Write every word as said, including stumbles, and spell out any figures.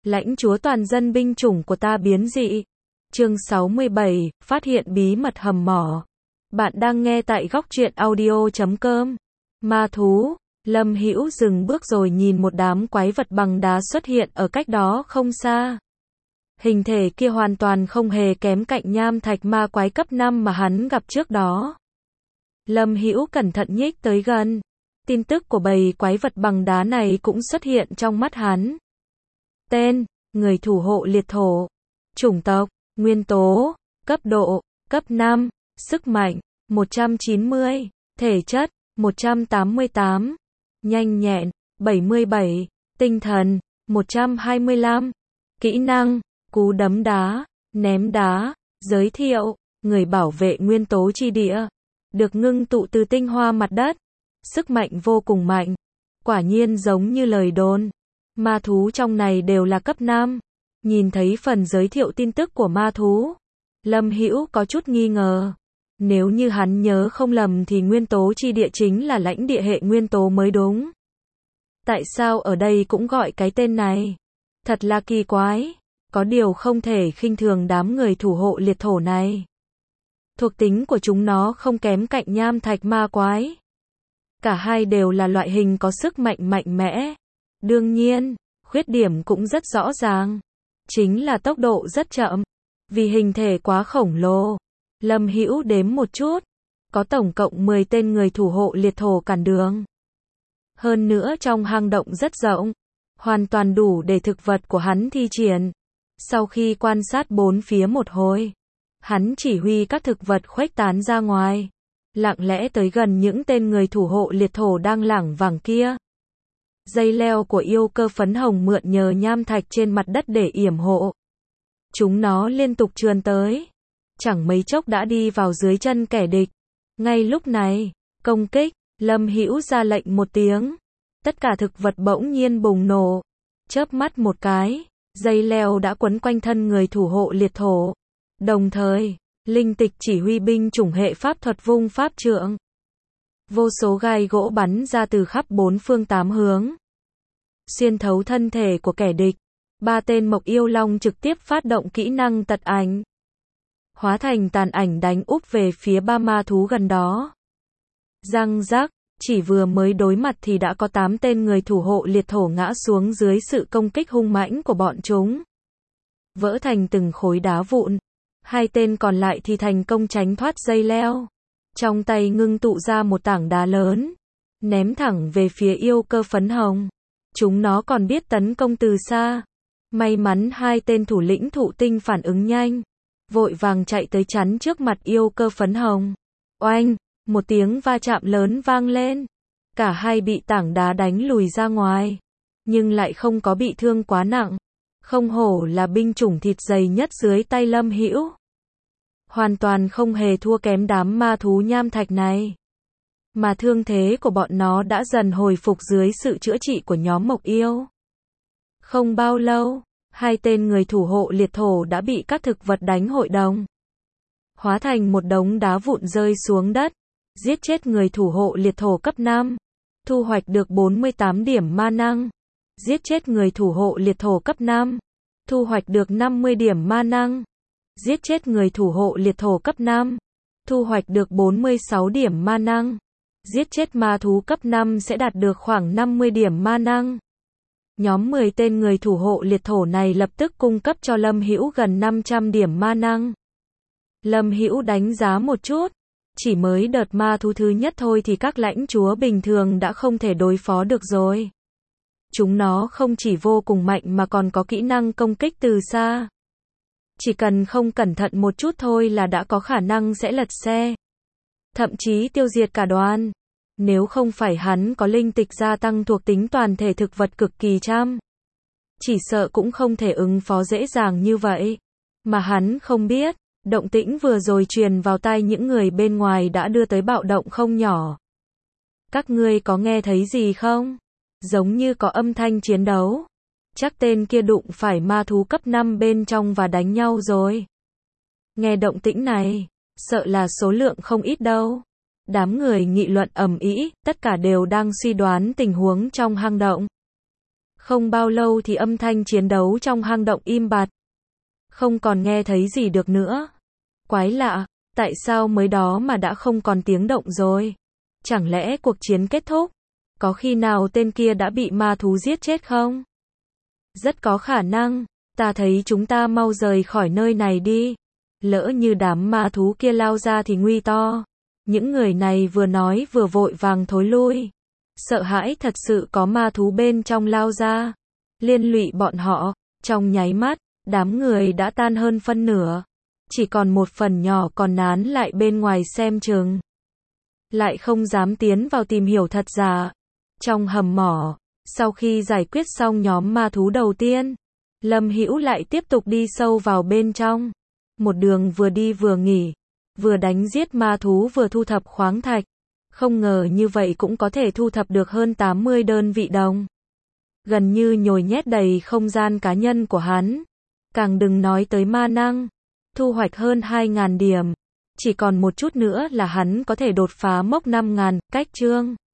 Lãnh chúa toàn dân binh chủng của ta biến dị. Chương sáu mươi bảy, phát hiện bí mật hầm mỏ. Bạn đang nghe tại góc truyện audio chấm com. Ma thú. Lâm Hữu dừng bước rồi nhìn một đám quái vật bằng đá xuất hiện ở cách đó không xa. Hình thể kia hoàn toàn không hề kém cạnh nham thạch ma quái cấp năm mà hắn gặp trước đó. Lâm Hữu cẩn thận nhích tới gần. Tin tức của bầy quái vật bằng đá này cũng xuất hiện trong mắt hắn. Tên, người thủ hộ liệt thổ. Chủng tộc, nguyên tố, cấp độ, cấp năm, sức mạnh, một trăm chín mươi, thể chất, một trăm tám mươi tám, nhanh nhẹn, bảy mươi bảy, tinh thần, một trăm hai mươi lăm, kỹ năng, cú đấm đá, ném đá, giới thiệu, người bảo vệ nguyên tố chi địa, được ngưng tụ từ tinh hoa mặt đất, sức mạnh vô cùng mạnh, quả nhiên giống như lời đồn. Ma thú trong này đều là cấp năm. Nhìn thấy phần giới thiệu tin tức của ma thú, Lâm Hữu có chút nghi ngờ. Nếu như hắn nhớ không lầm thì nguyên tố chi địa chính là lãnh địa hệ nguyên tố mới đúng. Tại sao ở đây cũng gọi cái tên này? Thật là kỳ quái. Có điều không thể khinh thường đám người thủ hộ liệt thổ này. Thuộc tính của chúng nó không kém cạnh nham thạch ma quái. Cả hai đều là loại hình có sức mạnh mạnh mẽ. Đương nhiên, khuyết điểm cũng rất rõ ràng. Chính là tốc độ rất chậm. Vì hình thể quá khổng lồ. Lâm Hữu đếm một chút. Có tổng cộng mười tên người thủ hộ liệt thổ cản đường. Hơn nữa trong hang động rất rộng. Hoàn toàn đủ để thực vật của hắn thi triển. Sau khi quan sát bốn phía một hồi, hắn chỉ huy các thực vật khuếch tán ra ngoài. Lặng lẽ tới gần những tên người thủ hộ liệt thổ đang lảng vảng kia. Dây leo của yêu cơ phấn hồng mượn nhờ nham thạch trên mặt đất để yểm hộ. Chúng nó liên tục trườn tới. Chẳng mấy chốc đã đi vào dưới chân kẻ địch. Ngay lúc này, công kích, Lâm Hữu ra lệnh một tiếng. Tất cả thực vật bỗng nhiên bùng nổ. Chớp mắt một cái, dây leo đã quấn quanh thân người thủ hộ liệt thổ. Đồng thời, linh tịch chỉ huy binh chủng hệ pháp thuật vung pháp trượng. Vô số gai gỗ bắn ra từ khắp bốn phương tám hướng. Xuyên thấu thân thể của kẻ địch. Ba tên mộc yêu long trực tiếp phát động kỹ năng tật ảnh. Hóa thành tàn ảnh đánh úp về phía ba ma thú gần đó. Răng rắc, chỉ vừa mới đối mặt thì đã có tám tên người thủ hộ liệt thổ ngã xuống dưới sự công kích hung mãnh của bọn chúng. Vỡ thành từng khối đá vụn. Hai tên còn lại thì thành công tránh thoát dây leo. Trong tay ngưng tụ ra một tảng đá lớn. Ném thẳng về phía yêu cơ phấn hồng. Chúng nó còn biết tấn công từ xa. May mắn hai tên thủ lĩnh thụ tinh phản ứng nhanh. Vội vàng chạy tới chắn trước mặt yêu cơ phấn hồng. Oanh, một tiếng va chạm lớn vang lên. Cả hai bị tảng đá đánh lùi ra ngoài. Nhưng lại không có bị thương quá nặng. Không hổ là binh chủng thịt dày nhất dưới tay Lâm Hữu. Hoàn toàn không hề thua kém đám ma thú nham thạch này. Mà thương thế của bọn nó đã dần hồi phục dưới sự chữa trị của nhóm mộc yêu. Không bao lâu, hai tên người thủ hộ liệt thổ đã bị các thực vật đánh hội đồng. Hóa thành một đống đá vụn rơi xuống đất. Giết chết người thủ hộ liệt thổ cấp năm. Thu hoạch được bốn mươi tám điểm ma năng. Giết chết người thủ hộ liệt thổ cấp năm. Thu hoạch được năm mươi điểm ma năng. Giết chết người thủ hộ liệt thổ cấp năm. Thu hoạch được bốn mươi sáu điểm ma năng. Giết chết ma thú cấp năm sẽ đạt được khoảng năm mươi điểm ma năng. Nhóm mười tên người thủ hộ liệt thổ này lập tức cung cấp cho Lâm Hữu gần năm trăm điểm ma năng. Lâm Hữu đánh giá một chút. Chỉ mới đợt ma thú thứ nhất thôi thì các lãnh chúa bình thường đã không thể đối phó được rồi. Chúng nó không chỉ vô cùng mạnh mà còn có kỹ năng công kích từ xa. Chỉ cần không cẩn thận một chút thôi là đã có khả năng sẽ lật xe. Thậm chí tiêu diệt cả đoàn. Nếu không phải hắn có linh tịch gia tăng thuộc tính toàn thể thực vật cực kỳ chăm. Chỉ sợ cũng không thể ứng phó dễ dàng như vậy. Mà hắn không biết, động tĩnh vừa rồi truyền vào tai những người bên ngoài đã đưa tới bạo động không nhỏ. Các ngươi có nghe thấy gì không? Giống như có âm thanh chiến đấu. Chắc tên kia đụng phải ma thú cấp năm bên trong và đánh nhau rồi. Nghe động tĩnh này, sợ là số lượng không ít đâu. Đám người nghị luận ầm ĩ, tất cả đều đang suy đoán tình huống trong hang động. Không bao lâu thì âm thanh chiến đấu trong hang động im bặt. Không còn nghe thấy gì được nữa. Quái lạ, tại sao mới đó mà đã không còn tiếng động rồi? Chẳng lẽ cuộc chiến kết thúc? Có khi nào tên kia đã bị ma thú giết chết không? Rất có khả năng, ta thấy chúng ta mau rời khỏi nơi này đi. Lỡ như đám ma thú kia lao ra thì nguy to. Những người này vừa nói vừa vội vàng thối lui. Sợ hãi thật sự có ma thú bên trong lao ra. Liên lụy bọn họ, trong nháy mắt, đám người đã tan hơn phân nửa. Chỉ còn một phần nhỏ còn nán lại bên ngoài xem chừng. Lại không dám tiến vào tìm hiểu thật giả. Trong hầm mỏ, sau khi giải quyết xong nhóm ma thú đầu tiên, Lâm Hữu lại tiếp tục đi sâu vào bên trong. Một đường vừa đi vừa nghỉ, vừa đánh giết ma thú vừa thu thập khoáng thạch. Không ngờ như vậy cũng có thể thu thập được hơn tám mươi đơn vị đồng. Gần như nhồi nhét đầy không gian cá nhân của hắn. Càng đừng nói tới ma năng. Thu hoạch hơn hai nghìn điểm. Chỉ còn một chút nữa là hắn có thể đột phá mốc năm nghìn, cách chương.